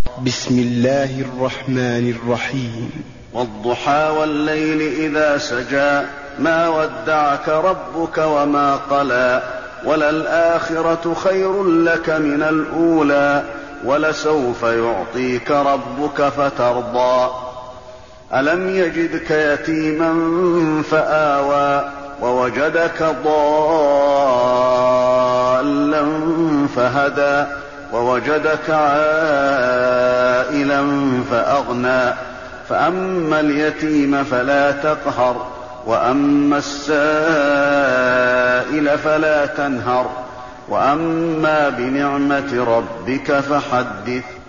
بسم الله الرحمن الرحيم. والضحى والليل إذا سجى ما ودعك ربك وما قلى وللآخرة خير لك من الأولى ولسوف يعطيك ربك فترضى ألم يجدك يتيما فآوى ووجدك ضالا فهدى ووجدك عائلا فأغنى فأما اليتيم فلا تقهر وأما السائل فلا تنهر وأما بنعمة ربك فحدث.